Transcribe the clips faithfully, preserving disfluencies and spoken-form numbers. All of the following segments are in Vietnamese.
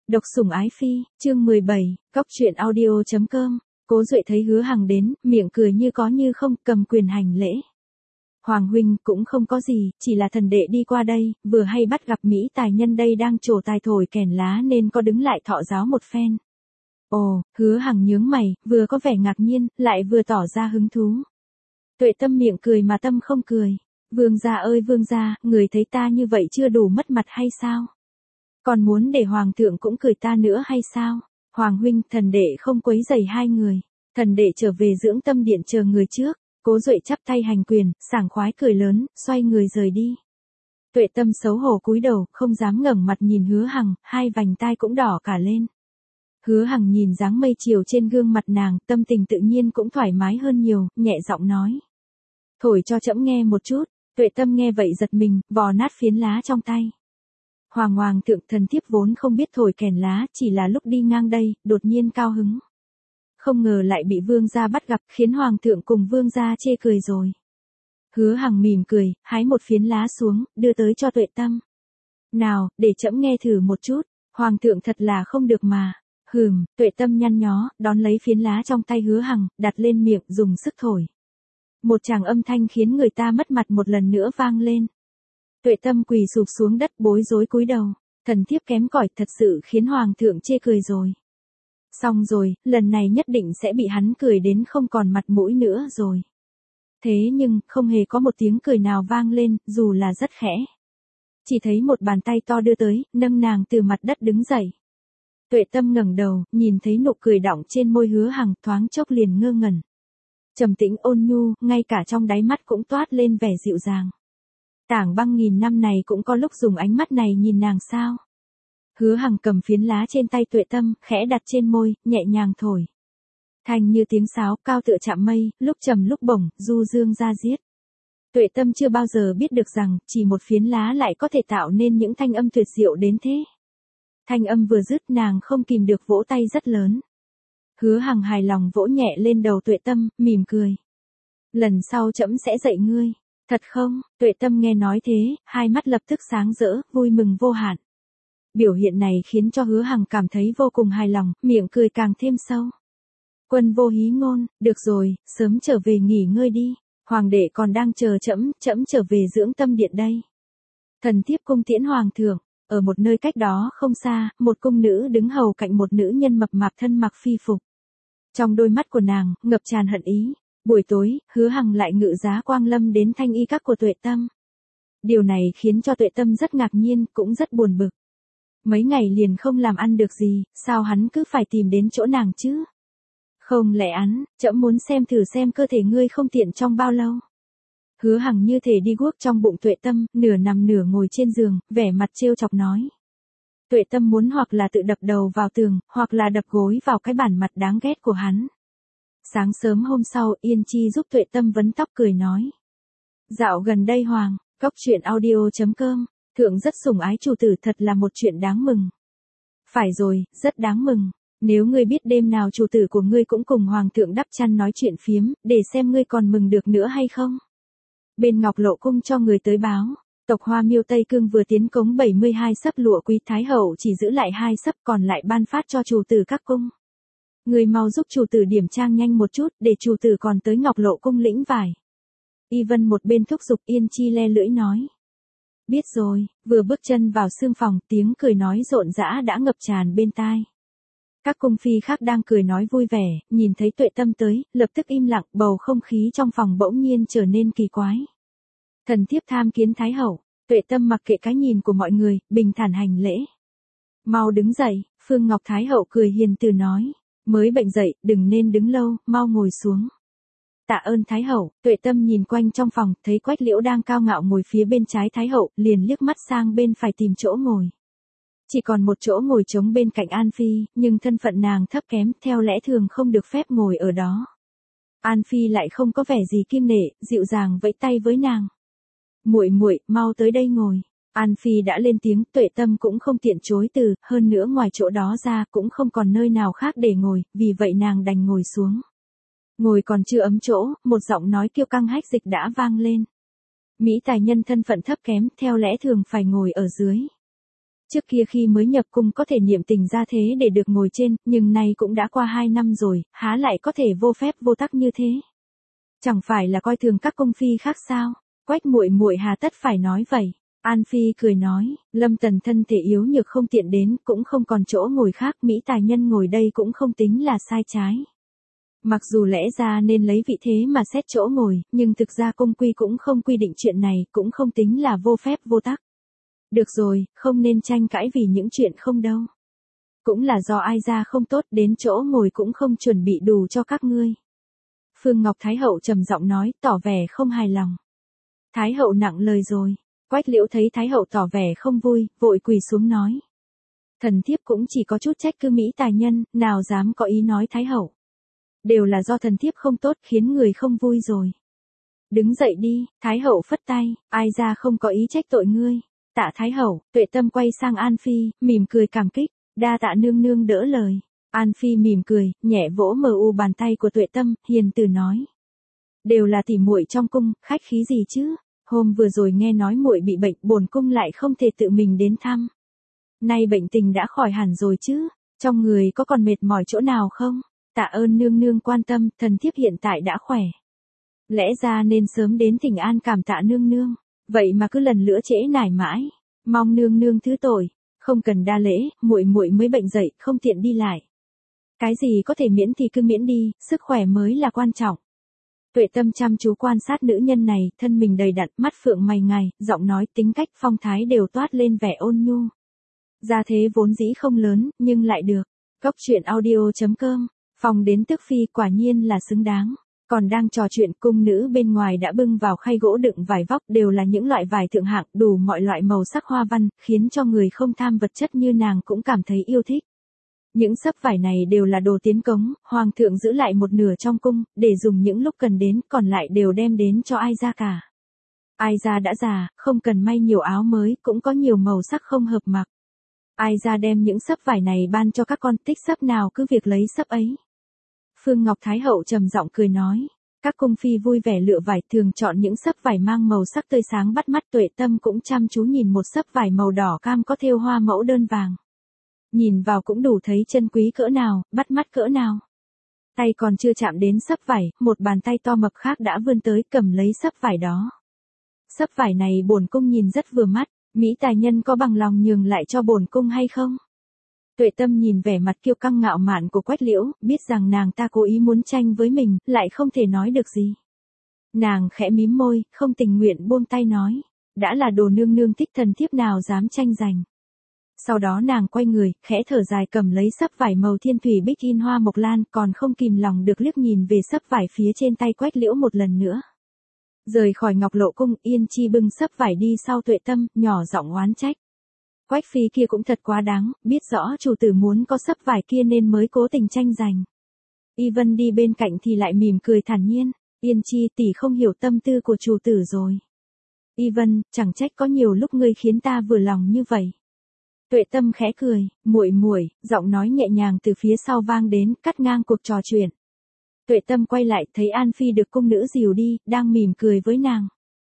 Độc sủng ái phi, chương mười bảy, cóc truyện audio chấm com. Cố Duệ thấy Hứa Hằng đến, miệng cười như có như không, cầm quyền hành lễ. Hoàng huynh, cũng không có gì, chỉ là thần đệ đi qua đây, vừa hay bắt gặp Mỹ tài nhân đây đang trổ tài thổi kèn lá nên có đứng lại thọ giáo một phen. Ồ, Hứa Hằng nhướng mày, vừa có vẻ ngạc nhiên, lại vừa tỏ ra hứng thú. Tuệ Tâm miệng cười mà tâm không cười. Vương gia ơi vương gia, người thấy ta như vậy chưa đủ mất mặt hay sao? Còn muốn để hoàng thượng cũng cười ta nữa hay sao? Hoàng huynh, thần đệ không quấy rầy hai người. Thần đệ trở về dưỡng tâm điện chờ người trước. Cố Duệ chắp tay hành quyền, sảng khoái cười lớn, xoay người rời đi. Tuệ Tâm xấu hổ cúi đầu, không dám ngẩng mặt nhìn Hứa Hằng, hai vành tai cũng đỏ cả lên. Hứa Hằng nhìn dáng mây chiều trên gương mặt nàng, tâm tình tự nhiên cũng thoải mái hơn nhiều, nhẹ giọng nói. Thổi cho trẫm nghe một chút. Tuệ Tâm nghe vậy giật mình, vò nát phiến lá trong tay. Hoàng hoàng thượng, thần thiếp vốn không biết thổi kèn lá, chỉ là lúc đi ngang đây, đột nhiên cao hứng. Không ngờ lại bị vương gia bắt gặp, khiến hoàng thượng cùng vương gia chê cười rồi. Hứa Hằng mỉm cười, hái một phiến lá xuống, đưa tới cho Tuệ Tâm. Nào, để trẫm nghe thử một chút, hoàng thượng thật là không được mà. Hừm, Tuệ Tâm nhăn nhó, đón lấy phiến lá trong tay Hứa Hằng, đặt lên miệng, dùng sức thổi. Một tràng âm thanh khiến người ta mất mặt một lần nữa vang lên. Tuệ Tâm quỳ sụp xuống đất bối rối cúi đầu. Thần thiếp kém cỏi thật sự khiến hoàng thượng chê cười rồi. Xong rồi, lần này nhất định sẽ bị hắn cười đến không còn mặt mũi nữa rồi. Thế nhưng, không hề có một tiếng cười nào vang lên, dù là rất khẽ. Chỉ thấy một bàn tay to đưa tới, nâng nàng từ mặt đất đứng dậy. Tuệ Tâm ngẩng đầu, nhìn thấy nụ cười đọng trên môi Hứa Hằng, thoáng chốc liền ngơ ngẩn. Trầm tĩnh ôn nhu, ngay cả trong đáy mắt cũng toát lên vẻ dịu dàng. Tảng Băng nghìn năm này cũng có lúc dùng ánh mắt này nhìn nàng sao? Hứa Hằng cầm phiến lá trên tay Tuệ Tâm, khẽ đặt trên môi, nhẹ nhàng thổi. Thanh như tiếng sáo, cao tựa chạm mây, lúc trầm lúc bổng, du dương ra diết. Tuệ Tâm chưa bao giờ biết được rằng, chỉ một phiến lá lại có thể tạo nên những thanh âm tuyệt diệu đến thế. Thanh âm vừa dứt, nàng không kìm được vỗ tay rất lớn. Hứa Hằng hài lòng vỗ nhẹ lên đầu Tuệ Tâm, mỉm cười. Lần sau trẫm sẽ dạy ngươi. Thật không? Tuệ Tâm nghe nói thế, hai mắt lập tức sáng rỡ, vui mừng vô hạn. Biểu hiện này khiến cho Hứa Hằng cảm thấy vô cùng hài lòng, miệng cười càng thêm sâu. Quân vô hí ngôn, được rồi, sớm trở về nghỉ ngơi đi. Hoàng đệ còn đang chờ trẫm, trẫm trở về dưỡng tâm điện đây. Thần thiếp cung tiễn hoàng thượng. Ở một nơi cách đó không xa, một cung nữ đứng hầu cạnh một nữ nhân mập mạp thân mặc phi phục. Trong đôi mắt của nàng, ngập tràn hận ý. Buổi tối, Hứa Hằng lại ngự giá quang lâm đến thanh y các của Tuệ Tâm. Điều này khiến cho Tuệ Tâm rất ngạc nhiên, cũng rất buồn bực. Mấy ngày liền không làm ăn được gì, sao hắn cứ phải tìm đến chỗ nàng chứ? Không lẽ hắn, trẫm muốn xem thử xem cơ thể ngươi không tiện trong bao lâu. Hứa Hằng như thể đi guốc trong bụng Tuệ Tâm, nửa nằm nửa ngồi trên giường, vẻ mặt trêu chọc nói. Tuệ Tâm muốn hoặc là tự đập đầu vào tường, hoặc là đập gối vào cái bản mặt đáng ghét của hắn. Sáng sớm hôm sau, Yên Chi giúp Tuệ Tâm vấn tóc cười nói. Dạo gần đây Hoàng, cóc truyện audio chấm com, thượng rất sủng ái chủ tử, thật là một chuyện đáng mừng. Phải rồi, rất đáng mừng. Nếu ngươi biết đêm nào chủ tử của ngươi cũng cùng hoàng thượng đắp chăn nói chuyện phiếm, để xem ngươi còn mừng được nữa hay không. Bên Ngọc Lộ cung cho người tới báo, tộc Hoa Miêu Tây Cương vừa tiến cống bảy mươi hai sấp lụa quý thái hậu chỉ giữ lại hai sấp, còn lại ban phát cho chủ tử các cung. Người mau giúp chủ tử điểm trang nhanh một chút, để chủ tử còn tới Ngọc Lộ cung lĩnh vải. Y Vân một bên thúc giục, Yên Chi le lưỡi nói. Biết rồi. Vừa bước chân vào sương phòng, tiếng cười nói rộn rã đã ngập tràn bên tai. Các cung phi khác đang cười nói vui vẻ, nhìn thấy Tuệ Tâm tới, lập tức im lặng, bầu không khí trong phòng bỗng nhiên trở nên kỳ quái. Thần thiếp tham kiến thái hậu. Tuệ Tâm mặc kệ cái nhìn của mọi người, bình thản hành lễ. Mau đứng dậy. Phương Ngọc thái hậu cười hiền từ nói. Mới bệnh dậy, đừng nên đứng lâu, mau ngồi xuống. Tạ ơn thái hậu. Tuệ Tâm nhìn quanh trong phòng, thấy Quách Liễu đang cao ngạo ngồi phía bên trái thái hậu, liền liếc mắt sang bên phải tìm chỗ ngồi. Chỉ còn một chỗ ngồi trống bên cạnh An Phi, nhưng thân phận nàng thấp kém, theo lẽ thường không được phép ngồi ở đó. An Phi lại không có vẻ gì kiêng nể, dịu dàng vẫy tay với nàng. Muội muội, mau tới đây ngồi. An Phi đã lên tiếng, Tuệ Tâm cũng không tiện chối từ, hơn nữa ngoài chỗ đó ra cũng không còn nơi nào khác để ngồi, vì vậy nàng đành ngồi xuống. Ngồi còn chưa ấm chỗ, một giọng nói kiêu căng hách dịch đã vang lên. Mỹ tài nhân thân phận thấp kém, theo lẽ thường phải ngồi ở dưới. Trước kia khi mới nhập cung có thể niệm tình ra thế để được ngồi trên, nhưng nay cũng đã qua hai năm rồi, há lại có thể vô phép vô tắc như thế. Chẳng phải là coi thường các cung phi khác sao? Quách muội muội hà tất phải nói vậy. An Phi cười nói, Lâm Tần thân thể yếu nhược không tiện đến, cũng không còn chỗ ngồi khác, Mỹ tài nhân ngồi đây cũng không tính là sai trái. Mặc dù lẽ ra nên lấy vị thế mà xét chỗ ngồi, nhưng thực ra cung quy cũng không quy định chuyện này, cũng không tính là vô phép vô tắc. Được rồi, không nên tranh cãi vì những chuyện không đâu. Cũng là do ai ra không tốt, đến chỗ ngồi cũng không chuẩn bị đủ cho các ngươi. Phương Ngọc Thái Hậu trầm giọng nói, tỏ vẻ không hài lòng. Thái Hậu nặng lời rồi. Quách Liễu thấy Thái Hậu tỏ vẻ không vui, vội quỳ xuống nói. Thần thiếp cũng chỉ có chút trách cứ Mỹ tài nhân, nào dám có ý nói Thái Hậu. Đều là do thần thiếp không tốt khiến người không vui rồi. Đứng dậy đi, Thái Hậu phất tay, ai ra không có ý trách tội ngươi. Tạ Thái Hậu, Tuệ Tâm quay sang An Phi, mỉm cười cảm kích, đa tạ nương nương đỡ lời. An Phi mỉm cười, nhẹ vỗ mờ u bàn tay của Tuệ Tâm, hiền từ nói. Đều là tỉ muội trong cung, khách khí gì chứ? Hôm vừa rồi nghe nói muội bị bệnh, bổn cung lại không thể tự mình đến thăm. Nay bệnh tình đã khỏi hẳn rồi chứ, trong người có còn mệt mỏi chỗ nào không? Tạ ơn nương nương quan tâm, thần thiếp hiện tại đã khỏe. Lẽ ra nên sớm đến thỉnh an cảm tạ nương nương, vậy mà cứ lần nữa trễ nải mãi, mong nương nương thứ tội, không cần đa lễ, muội muội mới bệnh dậy, không tiện đi lại. Cái gì có thể miễn thì cứ miễn đi, sức khỏe mới là quan trọng. Tuệ Tâm chăm chú quan sát nữ nhân này, thân mình đầy đặn, mắt phượng mày ngài, giọng nói tính cách phong thái đều toát lên vẻ ôn nhu. Gia thế vốn dĩ không lớn, nhưng lại được. Cốc truyện audio chấm com, phòng đến tước phi quả nhiên là xứng đáng. Còn đang trò chuyện, cung nữ bên ngoài đã bưng vào khay gỗ đựng vải vóc, đều là những loại vải thượng hạng, đủ mọi loại màu sắc hoa văn, khiến cho người không tham vật chất như nàng cũng cảm thấy yêu thích. Những sấp vải này đều là đồ tiến cống, hoàng thượng giữ lại một nửa trong cung, để dùng những lúc cần đến, còn lại đều đem đến cho ai ra cả. Ai ra đã già, không cần may nhiều áo mới, cũng có nhiều màu sắc không hợp mặc. Ai ra đem những sấp vải này ban cho các con, thích sấp nào cứ việc lấy sấp ấy. Phương Ngọc Thái Hậu trầm giọng cười nói. Các cung phi vui vẻ lựa vải, thường chọn những sấp vải mang màu sắc tươi sáng bắt mắt. Tuệ Tâm cũng chăm chú nhìn một sấp vải màu đỏ cam có thêu hoa mẫu đơn vàng. Nhìn vào cũng đủ thấy chân quý cỡ nào, bắt mắt cỡ nào. Tay còn chưa chạm đến sấp vải, một bàn tay to mập khác đã vươn tới cầm lấy sấp vải đó. Sấp vải này bổn cung nhìn rất vừa mắt, Mỹ tài nhân có bằng lòng nhường lại cho bổn cung hay không? Tuệ Tâm nhìn vẻ mặt kiêu căng ngạo mạn của Quách Liễu, biết rằng nàng ta cố ý muốn tranh với mình, lại không thể nói được gì. Nàng khẽ mím môi, không tình nguyện buông tay nói, đã là đồ nương nương thích thần thiếp nào dám tranh giành. Sau đó nàng quay người, khẽ thở dài cầm lấy sấp vải màu thiên thủy bích in hoa mộc lan, còn không kìm lòng được liếc nhìn về sấp vải phía trên tay Quách Liễu một lần nữa. Rời khỏi Ngọc Lộ cung, Yên Chi bưng sấp vải đi sau Tuệ Tâm, nhỏ giọng oán trách. Quách phi kia cũng thật quá đáng, biết rõ chủ tử muốn có sấp vải kia nên mới cố tình tranh giành. Y Vân đi bên cạnh thì lại mỉm cười thản nhiên, Yên Chi tỷ không hiểu tâm tư của chủ tử rồi. Y Vân, chẳng trách có nhiều lúc ngươi khiến ta vừa lòng như vậy. Tuệ Tâm khẽ cười, muội muội, giọng nói nhẹ nhàng từ phía sau vang đến, cắt ngang cuộc trò chuyện. Tuệ Tâm quay lại, thấy An Phi được cung nữ dìu đi, đang mỉm cười với nàng.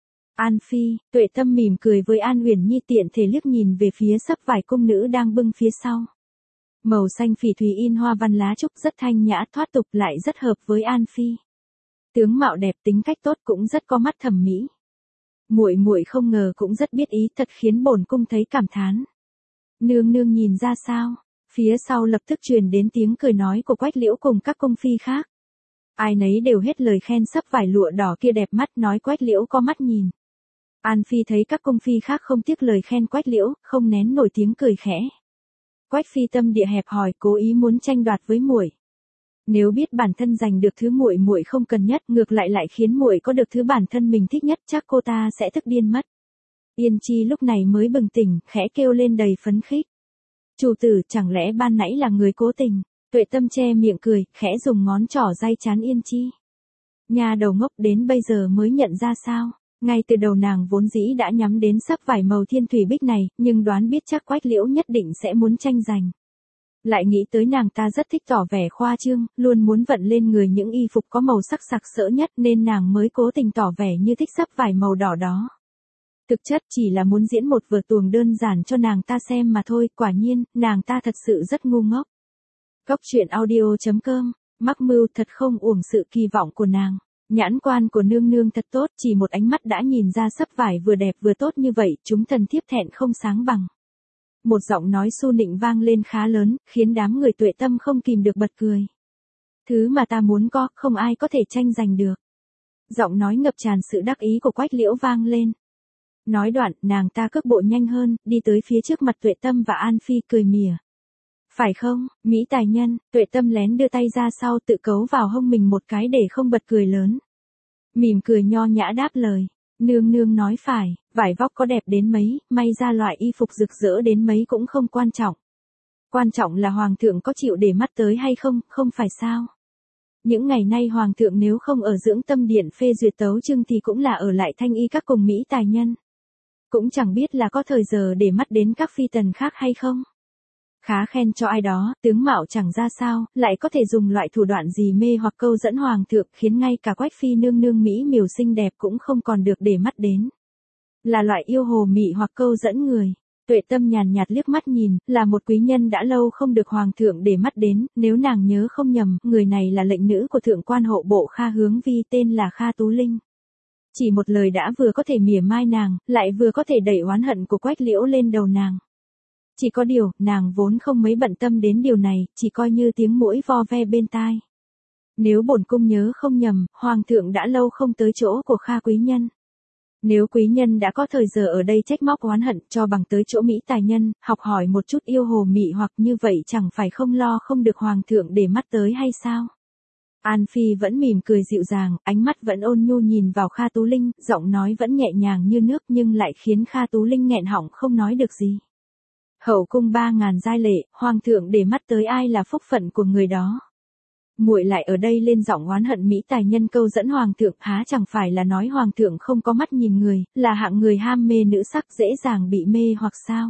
An Phi, Tuệ Tâm mỉm cười với An Uyển Nhi, tiện thể liếc nhìn về phía sấp vải cung nữ đang bưng phía sau. Màu xanh phỉ thủy in hoa văn lá trúc rất thanh nhã thoát tục, lại rất hợp với An Phi. Tướng mạo đẹp, tính cách tốt, cũng rất có mắt thẩm mỹ. Muội muội không ngờ cũng rất biết ý, thật khiến bổn cung thấy cảm thán. Nương nương nhìn ra sao? Phía sau lập tức truyền đến tiếng cười nói của Quách Liễu cùng các cung phi khác. Ai nấy đều hết lời khen sấp vải lụa đỏ kia đẹp mắt, nói Quách Liễu có mắt nhìn. An Phi thấy các cung phi khác không tiếc lời khen Quách Liễu, không nén nổi tiếng cười khẽ. Quách phi tâm địa hẹp hòi, cố ý muốn tranh đoạt với muội. Nếu biết bản thân giành được thứ muội muội không cần nhất, ngược lại lại khiến muội có được thứ bản thân mình thích nhất, chắc cô ta sẽ tức điên mất. Yên Chi lúc này mới bừng tỉnh, khẽ kêu lên đầy phấn khích. Chủ tử, chẳng lẽ ban nãy là người cố tình? Tuệ Tâm che miệng cười, khẽ dùng ngón trỏ day chán Yên Chi. Nhà đầu ngốc, đến bây giờ mới nhận ra sao? Ngay từ đầu nàng vốn dĩ đã nhắm đến sấp vải màu thiên thủy bích này, nhưng đoán biết chắc Quách Liễu nhất định sẽ muốn tranh giành. Lại nghĩ tới nàng ta rất thích tỏ vẻ khoa trương, luôn muốn vận lên người những y phục có màu sắc sặc sỡ nhất, nên nàng mới cố tình tỏ vẻ như thích sấp vải màu đỏ đó. Thực chất chỉ là muốn diễn một vở tuồng đơn giản cho nàng ta xem mà thôi, quả nhiên, nàng ta thật sự rất ngu ngốc. Góc truyện audio.com, mắc mưu thật không uổng sự kỳ vọng của nàng. Nhãn quan của nương nương thật tốt, chỉ một ánh mắt đã nhìn ra sấp vải vừa đẹp vừa tốt như vậy, chúng thần thiếp thẹn không sáng bằng. Một giọng nói su nịnh vang lên khá lớn, khiến đám người Tuệ Tâm không kìm được bật cười. Thứ mà ta muốn có, không ai có thể tranh giành được. Giọng nói ngập tràn sự đắc ý của Quách Liễu vang lên. Nói đoạn, nàng ta cước bộ nhanh hơn, đi tới phía trước mặt Tuệ Tâm và An Phi cười mỉa. Phải không, Mỹ tài nhân? Tuệ Tâm lén đưa tay ra sau tự cấu vào hông mình một cái để không bật cười lớn. Mỉm cười nho nhã đáp lời. Nương nương nói phải, vải vóc có đẹp đến mấy, may ra loại y phục rực rỡ đến mấy cũng không quan trọng. Quan trọng là hoàng thượng có chịu để mắt tới hay không, không phải sao? Những ngày nay hoàng thượng nếu không ở dưỡng tâm điện phê duyệt tấu chương thì cũng là ở lại thanh y các cùng Mỹ tài nhân. Cũng chẳng biết là có thời giờ để mắt đến các phi tần khác hay không. Khá khen cho ai đó, tướng mạo chẳng ra sao, lại có thể dùng loại thủ đoạn gì mê hoặc câu dẫn hoàng thượng khiến ngay cả Quách phi nương nương Mỹ miều xinh đẹp cũng không còn được để mắt đến. Là loại yêu hồ mị hoặc câu dẫn người. Tuệ Tâm nhàn nhạt liếc mắt nhìn, là một quý nhân đã lâu không được hoàng thượng để mắt đến, nếu nàng nhớ không nhầm, người này là lệnh nữ của thượng quan hộ bộ Kha Hướng Vi tên là Kha Tú Linh. Chỉ một lời đã vừa có thể mỉa mai nàng, lại vừa có thể đẩy oán hận của Quách Liễu lên đầu nàng. Chỉ có điều, nàng vốn không mấy bận tâm đến điều này, chỉ coi như tiếng muỗi vo ve bên tai. Nếu bổn cung nhớ không nhầm, hoàng thượng đã lâu không tới chỗ của Kha quý nhân. Nếu quý nhân đã có thời giờ ở đây trách móc oán hận cho bằng tới chỗ Mỹ tài nhân, học hỏi một chút yêu hồ mị hoặc như vậy chẳng phải không lo không được hoàng thượng để mắt tới hay sao? An Phi vẫn mỉm cười dịu dàng, ánh mắt vẫn ôn nhu nhìn vào Kha Tú Linh, giọng nói vẫn nhẹ nhàng như nước nhưng lại khiến Kha Tú Linh nghẹn họng không nói được gì. Hậu cung ba ngàn giai lệ, hoàng thượng để mắt tới ai là phúc phận của người đó. Muội lại ở đây lên giọng oán hận Mỹ tài nhân câu dẫn hoàng thượng, há chẳng phải là nói hoàng thượng không có mắt nhìn người, là hạng người ham mê nữ sắc dễ dàng bị mê hoặc sao?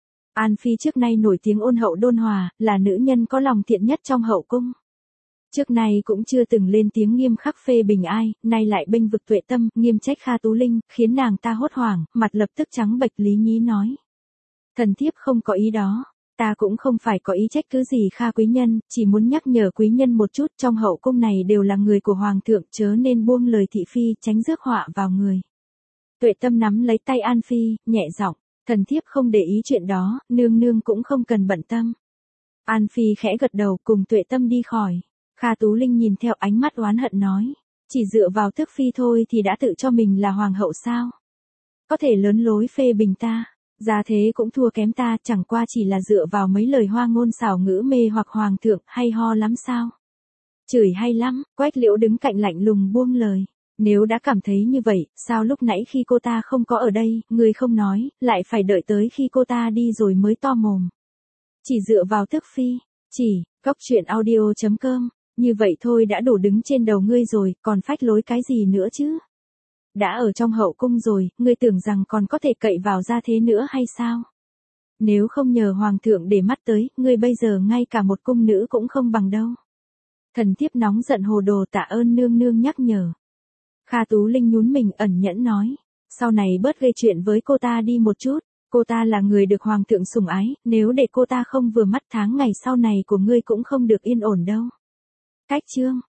An Phi trước nay nổi tiếng ôn hậu đôn hòa, là nữ nhân có lòng thiện nhất trong hậu cung. Trước nay cũng chưa từng lên tiếng nghiêm khắc phê bình ai, nay lại bênh vực Tuệ Tâm, nghiêm trách Kha Tú Linh, khiến nàng ta hốt hoảng, mặt lập tức trắng bệch. Lý Nhí nói. Thần thiếp không có ý đó. Ta cũng không phải có ý trách cứ gì Kha quý nhân, chỉ muốn nhắc nhở quý nhân một chút, trong hậu cung này đều là người của hoàng thượng, chớ nên buông lời thị phi, tránh rước họa vào người. Tuệ Tâm nắm lấy tay An Phi, nhẹ giọng, thần thiếp không để ý chuyện đó, nương nương cũng không cần bận tâm. An Phi khẽ gật đầu cùng Tuệ Tâm đi khỏi. Kha Tú Linh nhìn theo ánh mắt oán hận nói, chỉ dựa vào tước phi thôi thì đã tự cho mình là hoàng hậu sao? Có thể lớn lối phê bình ta. Gia thế cũng thua kém ta, chẳng qua chỉ là dựa vào mấy lời hoa ngôn xảo ngữ mê hoặc hoàng thượng, hay ho lắm sao? Chửi hay lắm, Quách Liễu đứng cạnh lạnh lùng buông lời. Nếu đã cảm thấy như vậy, sao lúc nãy khi cô ta không có ở đây, người không nói, lại phải đợi tới khi cô ta đi rồi mới to mồm. Chỉ dựa vào tước phi, chỉ, góc truyện audio.com, như vậy thôi đã đủ đứng trên đầu ngươi rồi, còn phách lối cái gì nữa chứ? Đã ở trong hậu cung rồi, ngươi tưởng rằng còn có thể cậy vào gia thế nữa hay sao? Nếu không nhờ hoàng thượng để mắt tới, ngươi bây giờ ngay cả một cung nữ cũng không bằng đâu. Thần thiếp nóng giận hồ đồ, tạ ơn nương nương nhắc nhở. Kha Tú Linh nhún mình ẩn nhẫn nói, sau này bớt gây chuyện với cô ta đi một chút, cô ta là người được hoàng thượng sủng ái, nếu để cô ta không vừa mắt tháng ngày sau này của ngươi cũng không được yên ổn đâu. Cách chương